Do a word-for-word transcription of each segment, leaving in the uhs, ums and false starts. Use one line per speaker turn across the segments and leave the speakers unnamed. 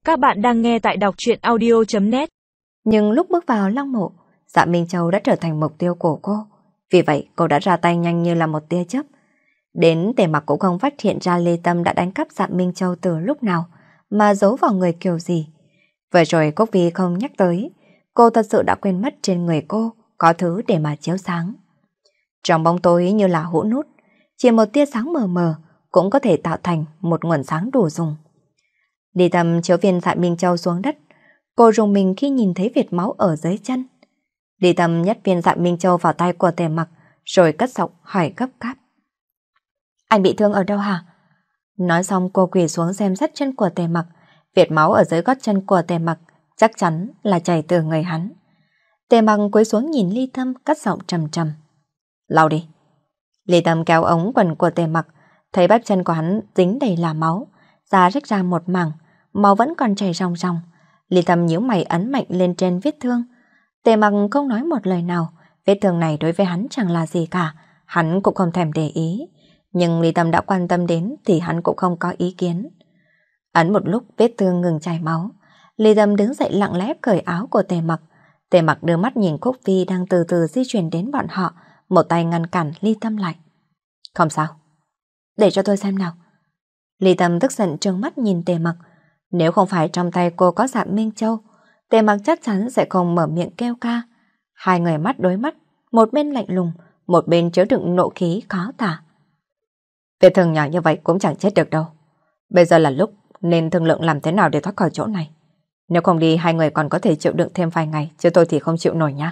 Các bạn đang nghe tại đọc truyện audio chấm net.
Nhưng lúc bước vào lăng mộ, Dạ Minh Châu đã trở thành mục tiêu của cô. Vì vậy cô đã ra tay nhanh như là một tia chớp. Đến Tề Mặc cũng không phát hiện ra Lê Tâm đã đánh cắp Dạ Minh Châu từ lúc nào, mà giấu vào người kiểu gì. Vừa rồi Cúc Vi không nhắc tới, cô thật sự đã quên mất trên người cô có thứ để mà chiếu sáng. Trong bóng tối như là hũ nút, chỉ một tia sáng mờ mờ cũng có thể tạo thành một nguồn sáng đủ dùng. Đi Tâm chiếu viên Dạ Minh Châu xuống đất, cô rùng mình khi nhìn thấy vệt máu ở dưới chân. Đi Tâm nhét viên Dạ Minh Châu vào tay của Tề Mặc, rồi cất giọng hỏi gấp gáp. Anh bị thương ở đâu hả? Nói xong cô quỳ xuống xem xét chân của Tề Mặc, vệt máu ở dưới gót chân của Tề Mặc chắc chắn là chảy từ người hắn. Tề Mặc cúi xuống nhìn Ly Tâm, cất giọng trầm trầm. Lau đi. Ly Tâm kéo ống quần của Tề Mặc, thấy bắp chân của hắn dính đầy là máu, da rách ra một mảng, máu vẫn còn chảy ròng ròng. Ly Tâm nhíu mày ấn mạnh lên trên vết thương. Tề Mặc không nói một lời nào, vết thương này đối với hắn chẳng là gì cả, hắn cũng không thèm để ý. Nhưng Ly Tâm đã quan tâm đến thì hắn cũng không có ý kiến. Ấn một lúc vết thương ngừng chảy máu, Ly Tâm đứng dậy lặng lẽ cởi áo của Tề Mặc. Tề Mặc đưa mắt nhìn Cúc Vi đang từ từ di chuyển đến bọn họ, một tay ngăn cản Ly Tâm lại. Không sao, để cho tôi xem nào. Ly Tâm tức giận trừng mắt nhìn Tề Mặc. Nếu không phải trong tay cô có Dạ Minh Châu, Tề Mặc chắc chắn sẽ không mở miệng kêu ca. Hai người mắt đối mắt, một bên lạnh lùng, một bên chứa đựng nộ khí khó tả. Vết thương nhỏ như vậy cũng chẳng chết được đâu. Bây giờ là lúc nên thương lượng làm thế nào để thoát khỏi chỗ này. Nếu không đi hai người còn có thể chịu đựng thêm vài ngày, chứ tôi thì không chịu nổi nhá.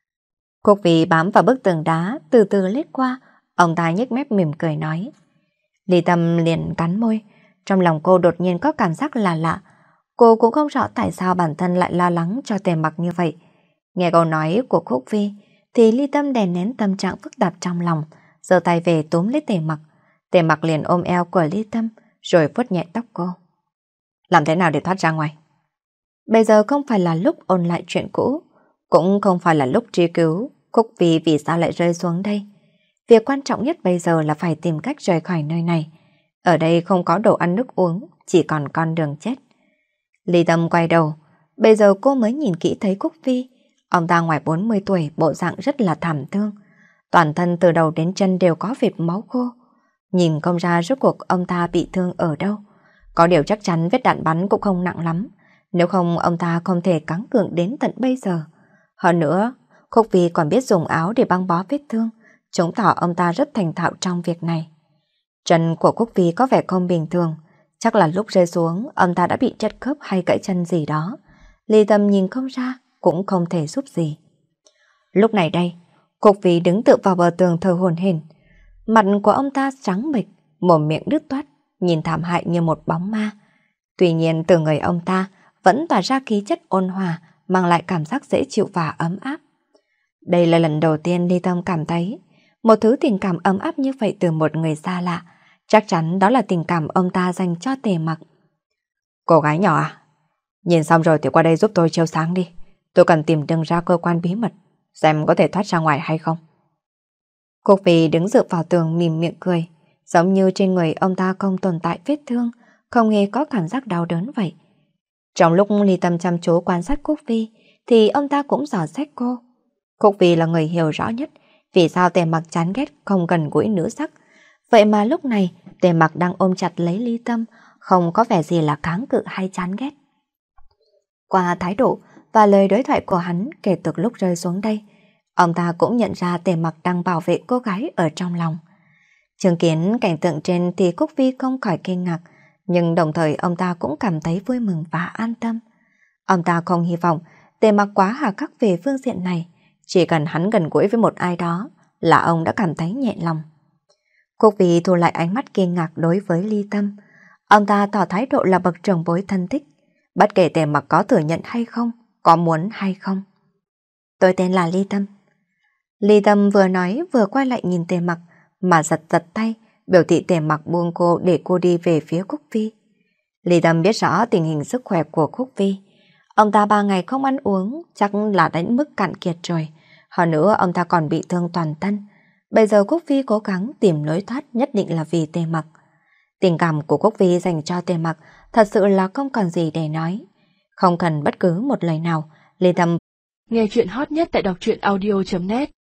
Cúc Vi bám vào bức tường đá từ từ lết qua, ông ta nhếch mép mỉm cười nói. Ly Tâm liền cắn môi, trong lòng cô đột nhiên có cảm giác là lạ. Cô cũng không rõ tại sao bản thân lại lo lắng cho Tề Mặc như vậy. Nghe câu nói của Cúc Vi thì Ly Tâm đè nén tâm trạng phức tạp trong lòng, giơ tay về túm lấy Tề Mặc. Tề Mặc liền ôm eo của Ly Tâm rồi vuốt nhẹ tóc cô. Làm thế nào để thoát ra ngoài? Bây giờ không phải là lúc ôn lại chuyện cũ, cũng không phải là lúc truy cứu Cúc Vi vì sao lại rơi xuống đây. Việc quan trọng nhất bây giờ là phải tìm cách rời khỏi nơi này. Ở đây không có đồ ăn nước uống, chỉ còn con đường chết. Ly Tâm quay đầu, bây giờ cô mới nhìn kỹ thấy Cúc Vi. Ông ta ngoài bốn mươi tuổi, bộ dạng rất là thảm thương. Toàn thân từ đầu đến chân đều có vệt máu khô. Nhìn không ra rốt cuộc ông ta bị thương ở đâu. Có điều chắc chắn vết đạn bắn cũng không nặng lắm. Nếu không ông ta không thể cắn cượng đến tận bây giờ. Hơn nữa, Cúc Vi còn biết dùng áo để băng bó vết thương, chứng tỏ ông ta rất thành thạo trong việc này. Chân của Cúc Vi có vẻ không bình thường, chắc là lúc rơi xuống ông ta đã bị trật khớp hay gãy chân gì đó. Ly Tâm nhìn không ra, cũng không thể giúp gì. Lúc này đây, Cúc Vi đứng tựa vào bờ tường thở hổn hển. Mặt của ông ta trắng bệch, mồm miệng đứt toát, nhìn thảm hại như một bóng ma. Tuy nhiên từ người ông ta vẫn tỏa ra khí chất ôn hòa, mang lại cảm giác dễ chịu và ấm áp. Đây là lần đầu tiên Ly Tâm cảm thấy một thứ tình cảm ấm áp như vậy từ một người xa lạ. Chắc chắn đó là tình cảm ông ta dành cho Tề Mặc. Cô gái nhỏ à, nhìn xong rồi thì qua đây giúp tôi chiếu sáng đi. Tôi cần tìm đường ra cơ quan bí mật, xem có thể thoát ra ngoài hay không. Cúc Vi đứng dựa vào tường mỉm miệng cười, giống như trên người ông ta không tồn tại vết thương, không hề có cảm giác đau đớn vậy. Trong lúc Ly Tâm chăm chú quan sát Cúc Vi thì ông ta cũng dò xét cô. Cúc Vi là người hiểu rõ nhất vì sao Tề Mặc chán ghét không gần gũi nữ sắc. Vậy mà lúc này Tề Mặc đang ôm chặt lấy Ly Tâm, không có vẻ gì là kháng cự hay chán ghét. Qua thái độ và lời đối thoại của hắn kể từ lúc rơi xuống đây, ông ta cũng nhận ra Tề Mặc đang bảo vệ cô gái ở trong lòng. Chứng kiến cảnh tượng trên thì Cúc Vi không khỏi kinh ngạc, nhưng đồng thời ông ta cũng cảm thấy vui mừng và an tâm. Ông ta không hy vọng Tề Mặc quá hà khắc về phương diện này, chỉ cần hắn gần gũi với một ai đó là ông đã cảm thấy nhẹ lòng. Cúc Vi thu lại ánh mắt kinh ngạc đối với Ly Tâm. Ông ta tỏ thái độ là bậc trưởng bối thân thích, bất kể Tề Mặc có thừa nhận hay không, có muốn hay không. Tôi tên là Ly Tâm. Ly Tâm vừa nói vừa quay lại nhìn Tề Mặc mà giật giật tay, biểu thị Tề Mặc buông cô để cô đi về phía Cúc Vi. Ly Tâm biết rõ tình hình sức khỏe của Cúc Vi. Ông ta ba ngày không ăn uống chắc là đến mức cạn kiệt rồi. Hơn nữa ông ta còn bị thương toàn thân. Bây giờ Cúc Vi cố gắng tìm lối thoát nhất định là vì Tề Mặc. Tình cảm của Cúc Vi dành cho Tề Mặc thật sự là không còn gì để nói. Không cần bất cứ một lời nào, Lê Tâm
nghe chuyện hot nhất tại đọc truyện audio chấm net.